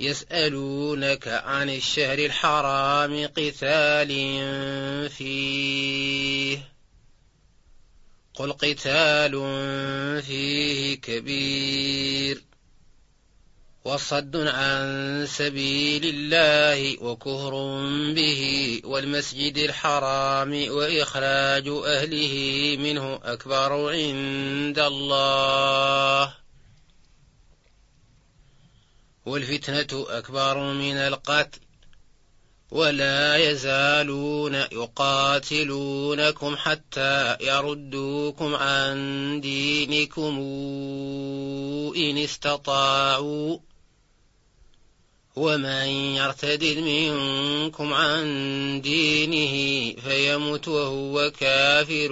يسألونك عن الشهر الحرام قتال فيه قل قتال فيه كبير وصد عن سبيل الله وكفر به والمسجد الحرام وإخراج أهله منه أكبر عند الله والفتنة أكبر من القتل ولا يزالون يقاتلونكم حتى يردوكم عن دينكم إن استطاعوا ومن يرتد منكم عن دينه فيمت وهو كافر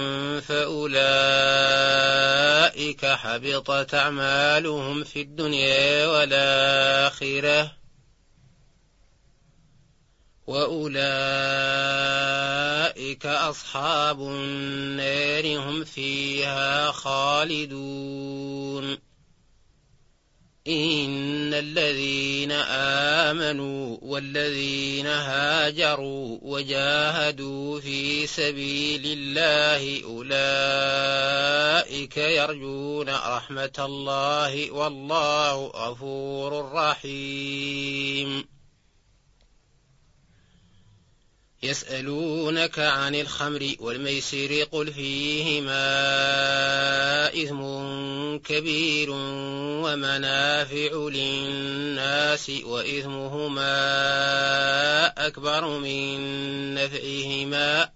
فأولئك حبطت أعمالهم في الدنيا والآخرة وأولئك أصحاب النار هم فيها خالدون إن الذين آمنوا والذين هاجروا وجاهدوا في سبيل الله أولئك يرجون رحمة الله والله غفور رحيم يسألونك عن الخمر والميسر قل فيهما إثم كبير ومنافع للناس وإثمهما أكبر من نفعهما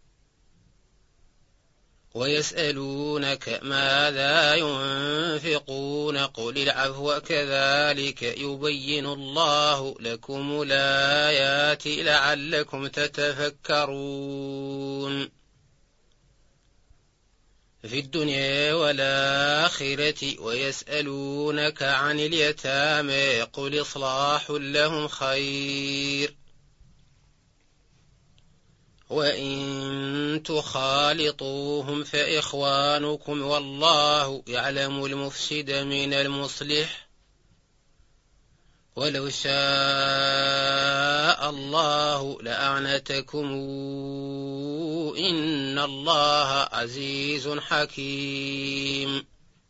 ويسألونك ماذا ينفقون قل العفو كذلك يبين الله لكم الآيات لعلكم تتفكرون في الدنيا والآخرة ويسألونك عن اليتامى قل إصلاح لهم خير وإن تخالطوهم فإخوانكم والله يعلم المفسد من المصلح ولو شاء الله لأعنتكم إن الله عزيز حكيم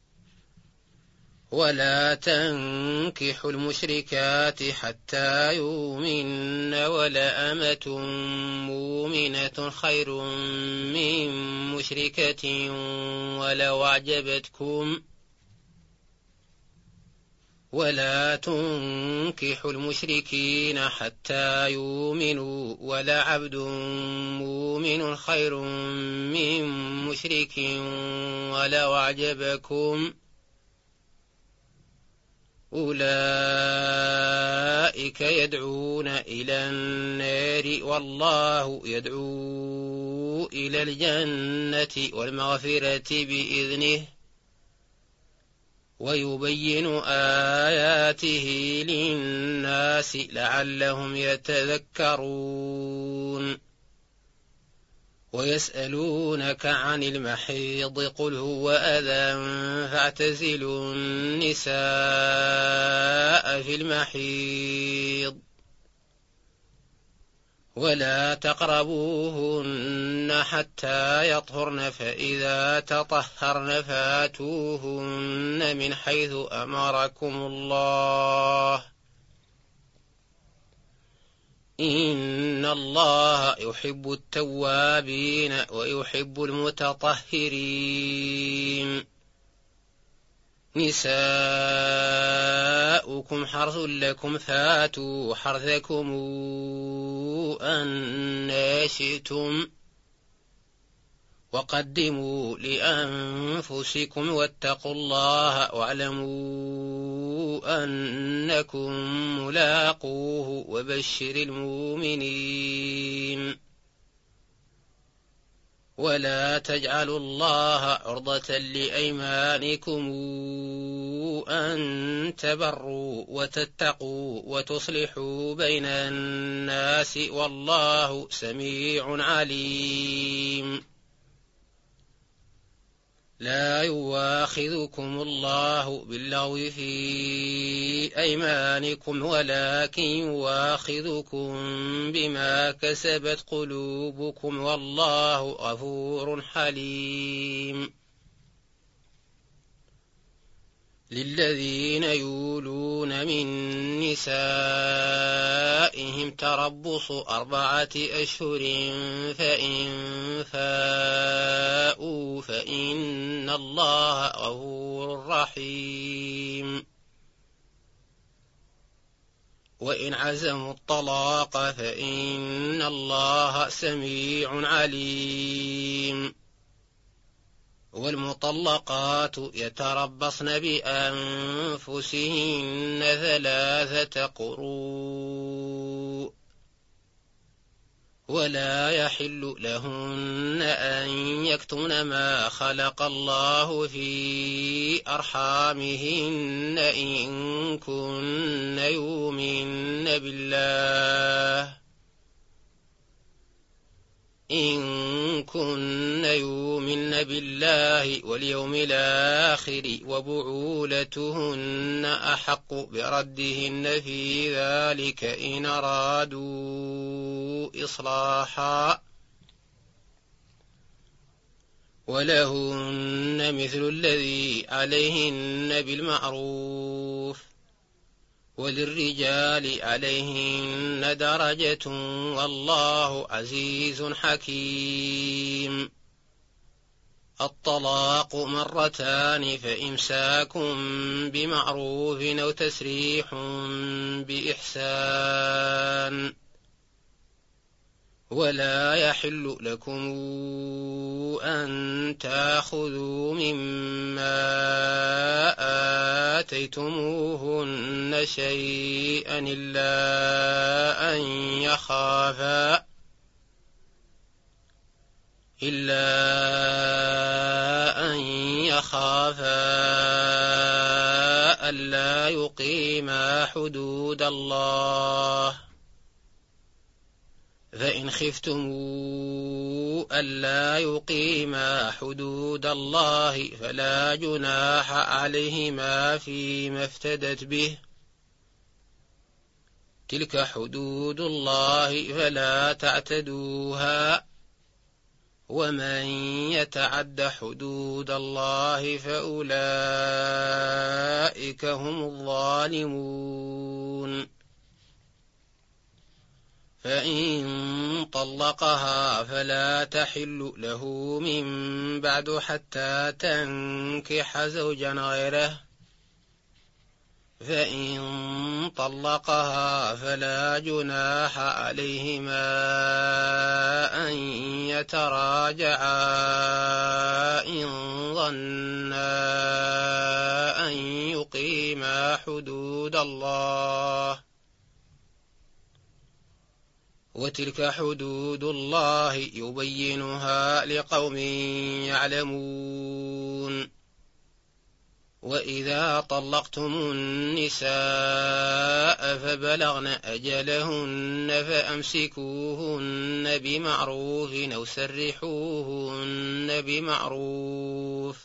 ولا تنكحوا المشركات حتى يؤمن ولأمة مؤمنة خير من مشركة ولو أعجبتكم ولا تنكحوا المشركين حتى يؤمنوا ولعبد مؤمن خير من مشرك ولو أعجبكم أولئك يدعون إلى النار والله يدعو إلى الجنة والمغفرة بإذنه ويبين آياته للناس لعلهم يتذكرون ويسألونك عن المحيض قل هو أذى فاعتزلوا النساء في المحيض ولا تقربوهن حتى يطهرن فإذا تطهرن فاتوهن من حيث أمركم الله إن الله يحب التوابين ويحب المتطهرين نساؤكم حرث لكم فاتوا حرثكم أن شئتم وقدموا لأنفسكم واتقوا الله واعلموا أنكم ملاقوه وبشر المؤمنين ولا تجعلوا الله عرضة لأيمانكم أن تبروا وتتقوا وتصلحوا بين الناس والله سميع عليم لا يواخذكم الله باللغو في أيمانكم ولكن يواخذكم بما كسبت قلوبكم والله غفور حليم. للذين يولون من نسائهم تربص 4 أشهر فإن فاءوا فإن الله غفور رحيم. وإن عزموا الطلاق فإن الله سميع عليم. والمطلقات يتربصن بأنفسهن 3 قروء ولا يحل لهن أن يكتمن ما خلق الله في أرحامهن إن كن يؤمن بالله واليوم الآخر وبعولتهن أحق بردهن في ذلك إن أرادوا إصلاحا ولهن مثل الذي عليهن بالمعروف وللرجال عليهن درجة والله عزيز حكيم. الطلاق 2 مرتان فإمساك بمعروف أو تسريح بإحسان. ولا يحل لكم أن تأخذوا مما آتيتموهن شيئا إلا أن يخافا ألا يقيما حدود الله. فإن خفتموا ألا يقيما حدود الله فلا جناح عليهما فيما افتدت به. تلك حدود الله فلا تعتدوها ومن يتعد حدود الله فأولئك هم الظالمون. فإن طلقها فلا تحل له من بعد حتى تنكح زوجا غيره. فإن طلقها فلا جناح عليهما أن يتراجعا إن ظنا أن يقيما حدود الله وتلك حدود الله يبينها لقوم يعلمون. وإذا طلقتم النساء فبلغن أجلهن فأمسكوهن بمعروف أو سرحوهن بمعروف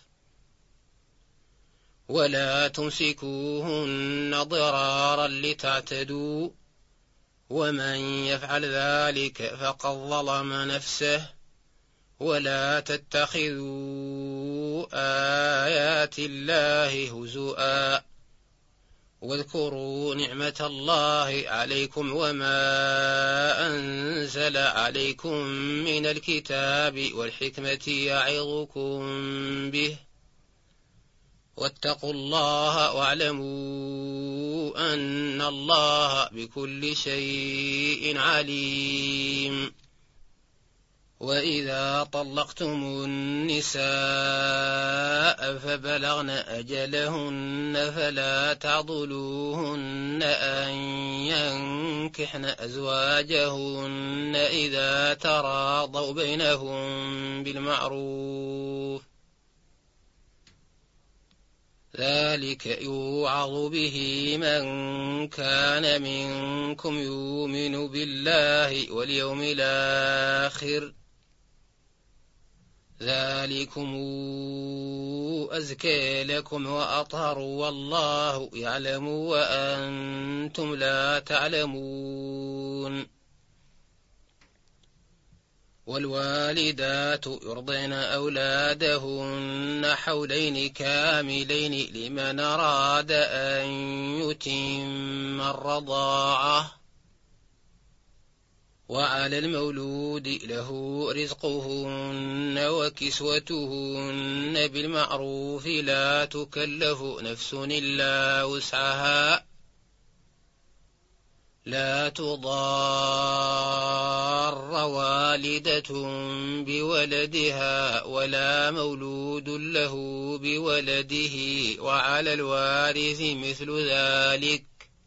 ولا تمسكوهن ضرارا لتعتدوا ومن يفعل ذلك فقد ظلم نفسه. ولا تتخذوا آيات الله هزؤا واذكروا نعمة الله عليكم وما أنزل عليكم من الكتاب والحكمة يعظكم به واتقوا الله واعلموا أن الله بكل شيء عليم. وإذا طلقتم النساء فبلغن أجلهن فلا تعضلوهن أن ينكحن أزواجهن إذا تراضوا بينهم بالمعروف ذلك يوعظ به من كان منكم يؤمن بالله واليوم الآخر ذلكم أزكى لكم وأطهر والله يعلم وأنتم لا تعلمون. والوالدات يرضعن أولادهن حولين كاملين لمن أراد أن يتم الرضاعة. وعلى المولود له رزقهن وكسوتهن بالمعروف لا تكلف نفس إلا وسعها. لا تضار والدة بولدها ولا مولود له بولده وعلى الوارث مثل ذلك.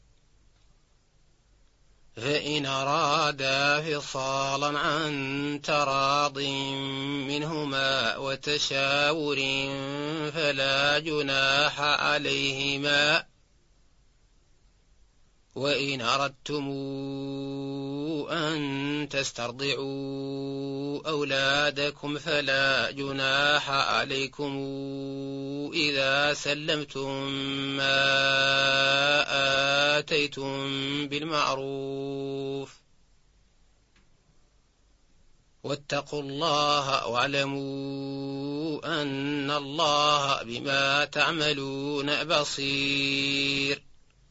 فإن أرادا فصالا عن تراض منهما وتشاور فلا جناح عليهما. وإن أردتم أن تسترضعوا أولادكم فلا جناح عليكم إذا سلمتم ما آتيتم بالمعروف. واتقوا الله واعلموا أن الله بما تعملون بصير.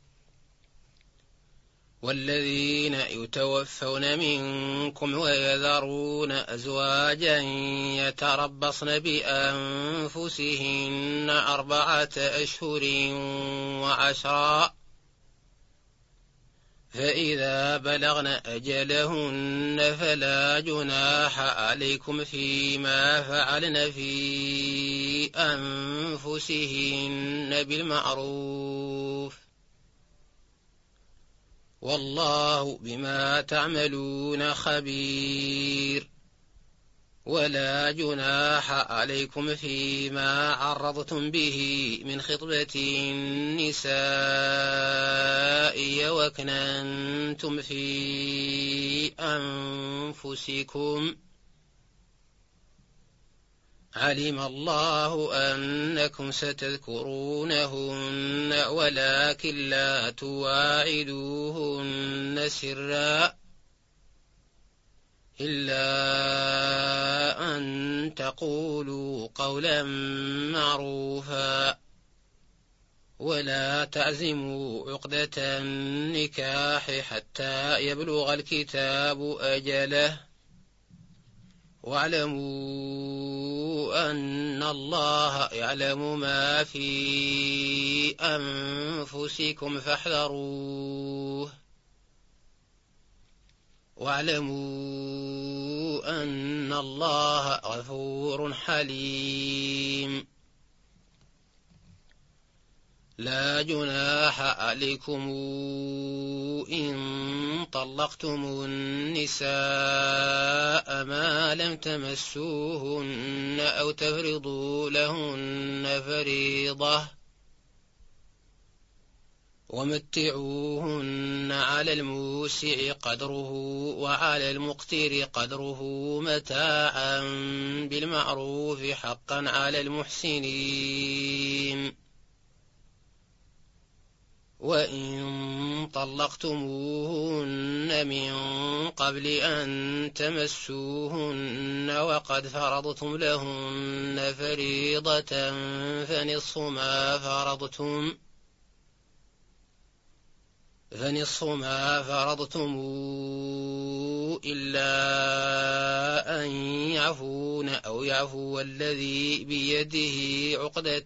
والذين يتوفون منكم ويذرون أزواجا يتربصن بأنفسهن 4 أشهر و10. فإذا بلغن أجلهن فلا جناح عليكم فيما فعلن في أنفسهن بالمعروف. والله بما تعملون خبير. ولا جناح عليكم فيما عرضتم به من خطبة النساء وأكننتم في أنفسكم. علم الله أنكم ستذكرونهن ولكن لا تواعدوهن سرا إلا أن تقولوا قولا معروفا. ولا تعزموا عقدة النكاح حتى يبلغ الكتاب أجله. واعلموا أن الله يعلم ما في أنفسكم فاحذروه. واعلموا أن الله غفور حليم. لا جناح عليكم إن طلقتم النساء ما لم تمسوهن أو تفرضوا لهن فريضة. ومتعوهن على الموسع قدره وعلى المقتر قدره متاعا بالمعروف حقا على المحسنين. وإن طلقتموهن من قبل أن تمسوهن وقد فرضتم لهن فريضة فنصف ما فرضتم إلا أن يعفون أو يعفو الذي بيده عقدة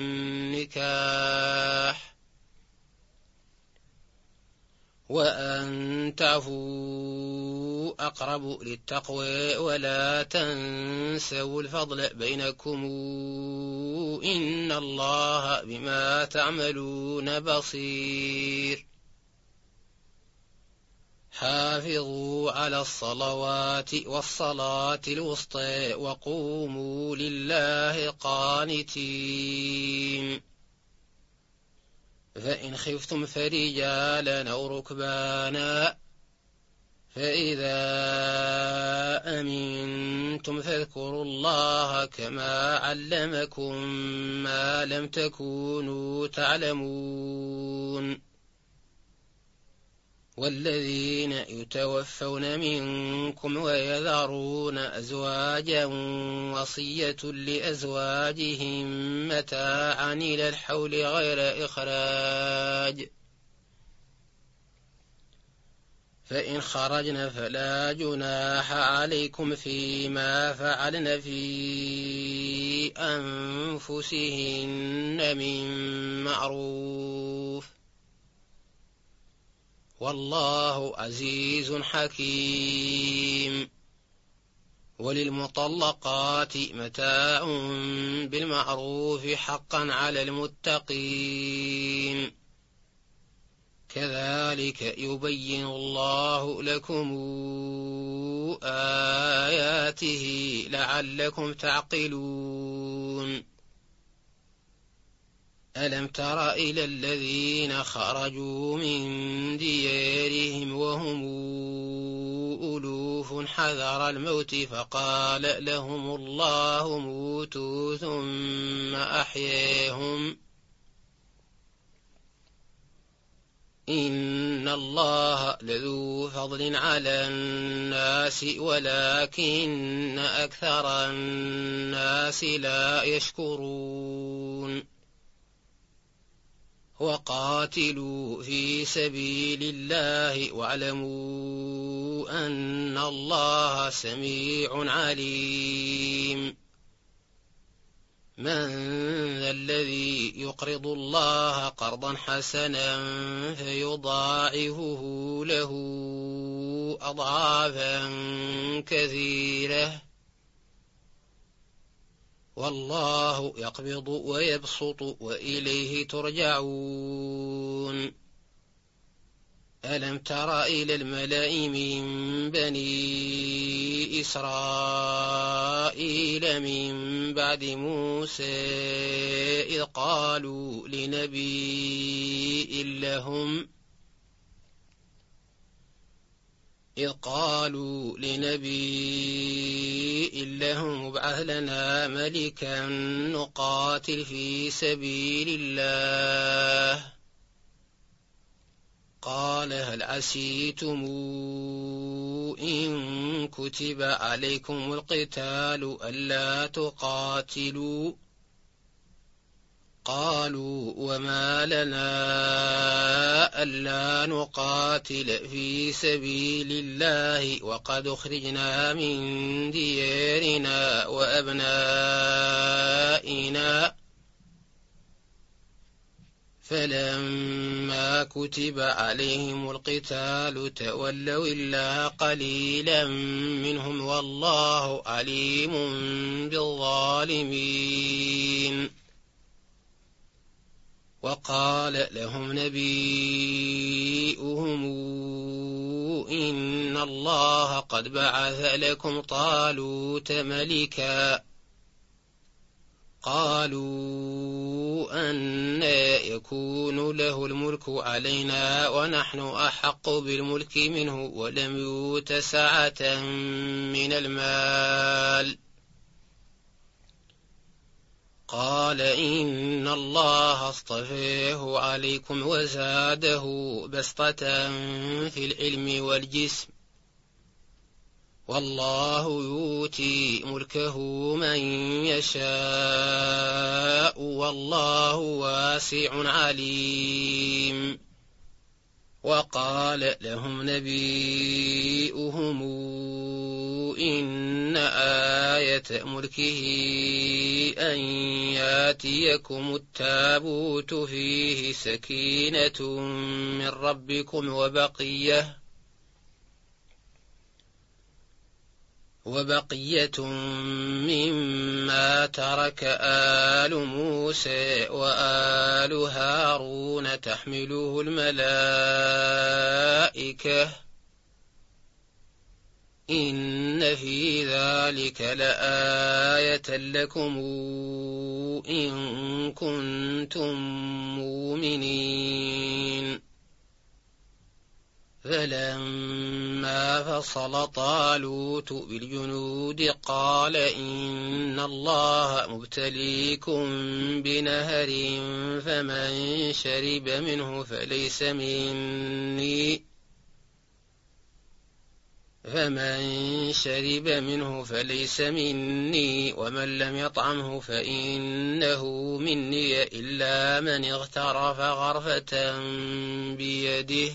النكاح. وأن تعفوا أقرب للتقوى ولا تنسوا الفضل بينكم إن الله بما تعملون بصير. حافظوا على الصلوات والصلاة الوسطى وقوموا لله قانتين. فإن خفتم فرجالا أو ركبانا فإذا أمنتم فاذكروا الله كما علمكم ما لم تكونوا تعلمون. والذين يتوفون منكم ويذرون أزواجا وصية لأزواجهم متاعا إلى الحول غير إخراج، فإن خرجن فلا جناح عليكم فيما فعلن في أنفسهن من معروف، والله عزيز حكيم. وللمطلقات متاع بالمعروف حقا على المتقين، كذلك يبين الله لكم آياته لعلكم تعقلون. ألم تر إلى الذين خرجوا من ديارهم وهم ألوف حذر الموت فقال لهم الله موتوا ثم أحياهم، إن الله لذو فضل على الناس ولكن أكثر الناس لا يشكرون. وقاتلوا في سبيل الله واعلموا أن الله سميع عليم. من ذا الذي يقرض الله قرضا حسنا فيضاعفه له أضعافا كثيرة، والله يقبض ويبسط وإليه ترجعون. ألم تر إلى الملأ من بني إسرائيل من بعد موسى إذ قالوا لنبي لهم ابعث لنا ملكا نقاتل في سبيل الله، قال هل عسيتم إن كتب عليكم القتال ألا تقاتلوا؟ قالوا وما لنا ألا نقاتل في سبيل الله وقد أخرجنا من ديارنا وأبنائنا، فلما كتب عليهم القتال تولوا إلا قليلا منهم والله عليم بالظالمين. وقال لهم نبيؤهم إن الله قد بعث لكم طالوت ملكا، قالوا أنى يكون له الملك علينا ونحن أحق بالملك منه ولم يؤت سعة من المال، قال إن الله اصطفاه عليكم وزاده بسطة في العلم والجسم، والله يؤتي ملكه من يشاء والله واسع عليم. وقال لهم نبيؤهم إن آية ملكه أن ياتيكم التابوت فيه سكينة من ربكم وبقية مما ترك آل موسى وآل هارون تحمله الملائكة، إن في ذلك لآية لكم إن كنتم مؤمنين. فلما فصل طالوت بالجنود قال إن الله مبتليكم بنهر فمن شرب منه فليس مني ومن لم يطعمه فإنه مني إلا من اغترف غرفة بيده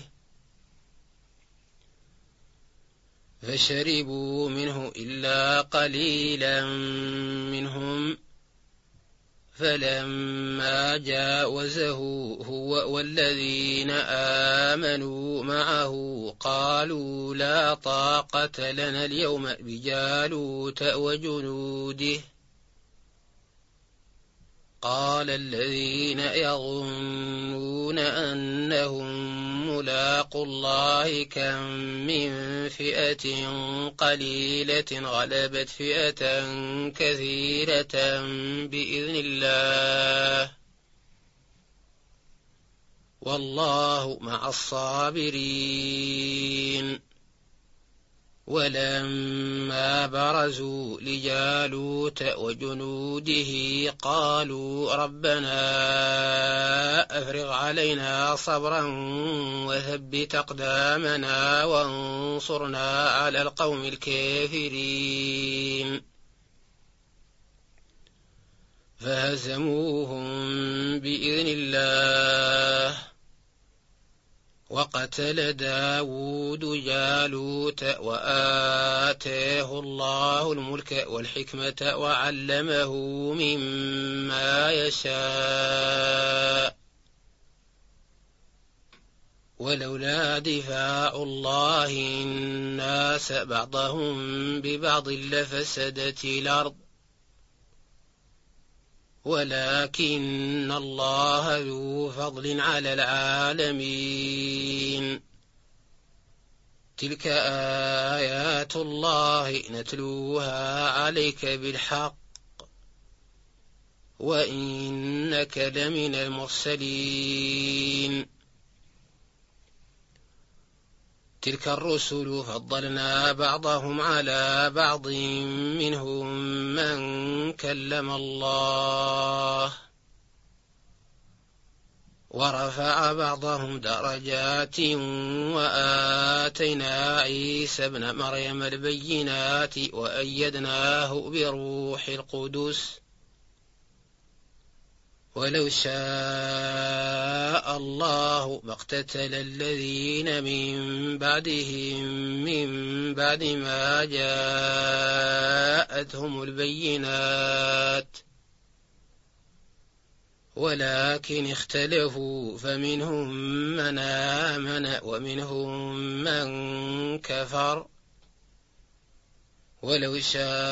فشربوا منه إلا قليلا منهم فلما جاوزه هو والذين آمنوا معه قالوا لا طاقة لنا اليوم بجالوت وجنوده قال الذين يظنون أنهم ملاقو الله كم من فئة قليلة غلبت فئة كثيرة بإذن الله والله مع الصابرين. ولما برزوا لجالوت وجنوده قالوا ربنا أفرغ علينا صبرا وثبت أقدامنا وانصرنا على القوم الكافرين فهزموهم بإذن الله وقتل داود جالوت وآتاه الله الملك والحكمة وعلمه مما يشاء ولولا دفاع الله الناس بعضهم ببعض لفسدت الأرض ولكن الله ذو فضل على العالمين. تلك آيات الله نتلوها عليك بالحق وإنك لمن المرسلين. تلك الرسل فضلنا بعضهم على بعض منهم من كلم الله ورفع بعضهم درجات وآتينا عيسى ابن مريم البينات وأيدناه بروح القدس ولو شاء الله ما اقتتل الذين من بعدهم من بعد ما جاءتهم البينات ولكن اختلفوا فمنهم من آمن ومنهم من كفر ولو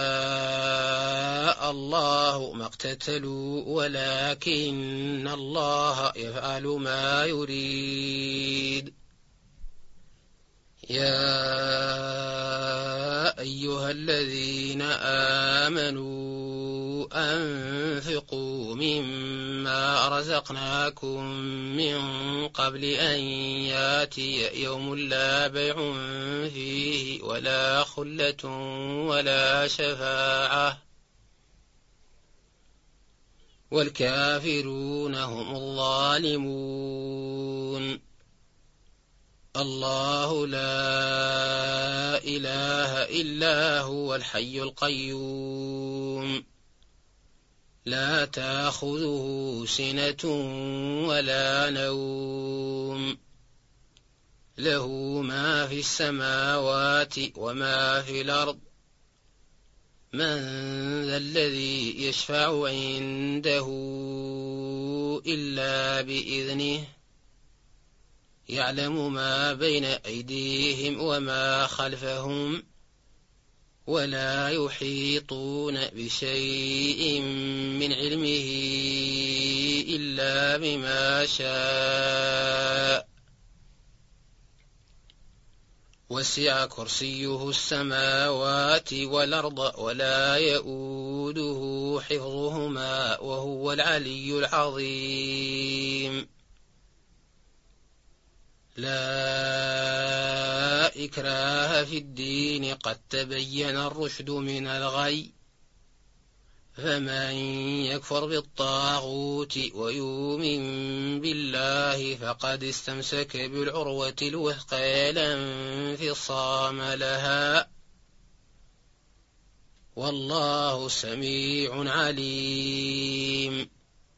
شاء الله ما اقتتلوا ولكن الله يفعل ما يريد. يا أيها الذين آمنوا أنفقوا مما رزقناكم من قبل أن ياتي يوم لا بيع فيه ولا خلة ولا شفاعة والكافرون هم الظالمون. الله لا إله إلا هو الحي القيوم لا تأخذه سنة ولا نوم له ما في السماوات وما في الأرض من ذا الذي يشفع عنده إلا بإذنه يعلم ما بين أيديهم وما خلفهم ولا يحيطون بشيء من علمه إلا بما شاء وسع كرسيه السماوات والأرض ولا يؤوده حفظهما وهو العلي العظيم. لا إكراه في الدين قد تبين الرشد من الغي فمن يكفر بالطاغوت ويؤمن بالله فقد استمسك بالعروة الوثقى لا انفصام لها والله سميع عليم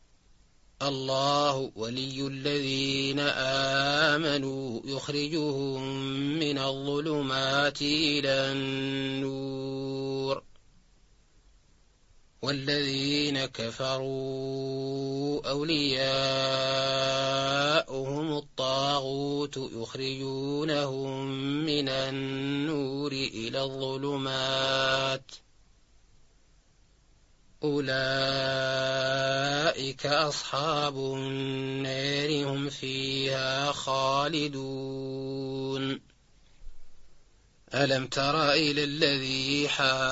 الله ولي الذين آمنوا يخرجهم من الظلمات إلى النور والذين كفروا أولياؤهم الطاغوت يخرجونهم من النور إلى الظلمات أولئك أصحاب النار هم فيها خالدون ألم تر إلى الذي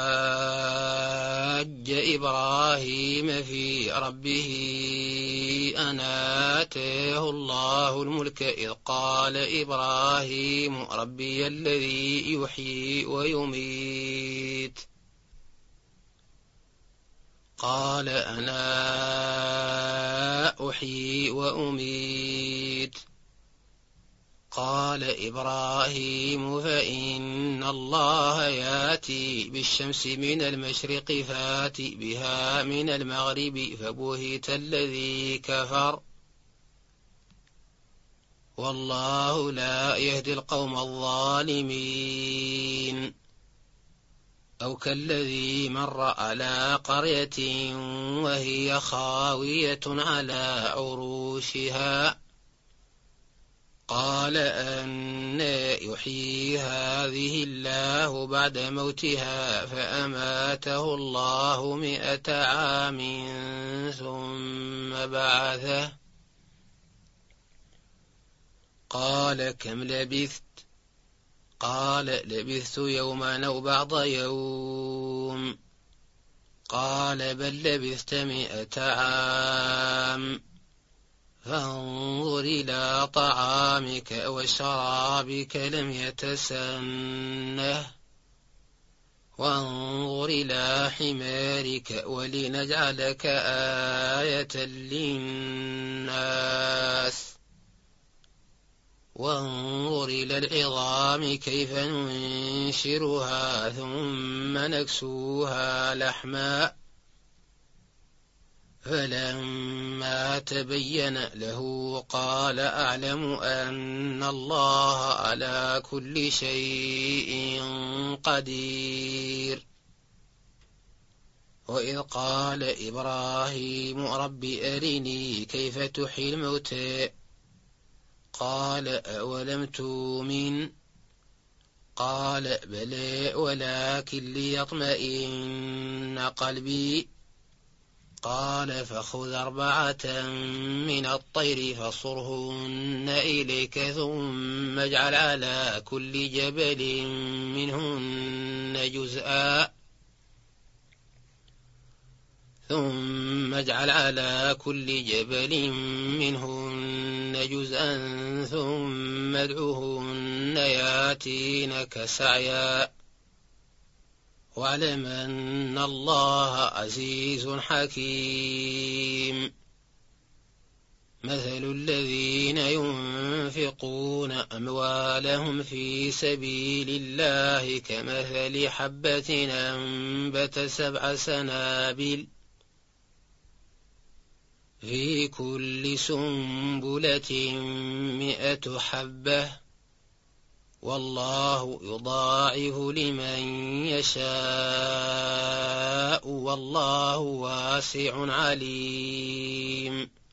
حاج إبراهيم في ربه أن آتاه الله الملك إذ قال إبراهيم ربي الذي يحيي ويميت قال أنا أحيي وأميت قال إبراهيم فإن الله ياتي بالشمس من المشرق فات بها من المغرب فبهت الذي كفر والله لا يهدي القوم الظالمين أو كالذي مر على قرية وهي خاوية على عروشها قال أنى يحيي هذه الله بعد موتها فأماته الله 100 عام ثم بعثه قال كم لبثت قال لبثت يوما أو بعض يوم قال بل لبثت 100 عام فانظر إلى طعامك وشرابك لم يتسنه وانظر إلى حمارك ولنجعلك آية للناس وانظر إلى العظام كيف ننشرها ثم نكسوها لحما فلما تبين له قال أعلم أن الله على كل شيء قدير وإذ قال إبراهيم رب أرني كيف تحيي الموتى قال أولم تؤمن قال بلى ولكن ليطمئن قلبي قال فخذ 4 من الطير فصرهن إليك ثم اجعل على كل جبل منهن جزءا ثم ادعهن ياتينك سعيا واعلم أن الله عزيز حكيم مثل الذين ينفقون أموالهم في سبيل الله كمثل حبة أنبت 7 سنابل في كل سنبلة 100 حبة والله يضاعف لمن يشاء والله واسع عليم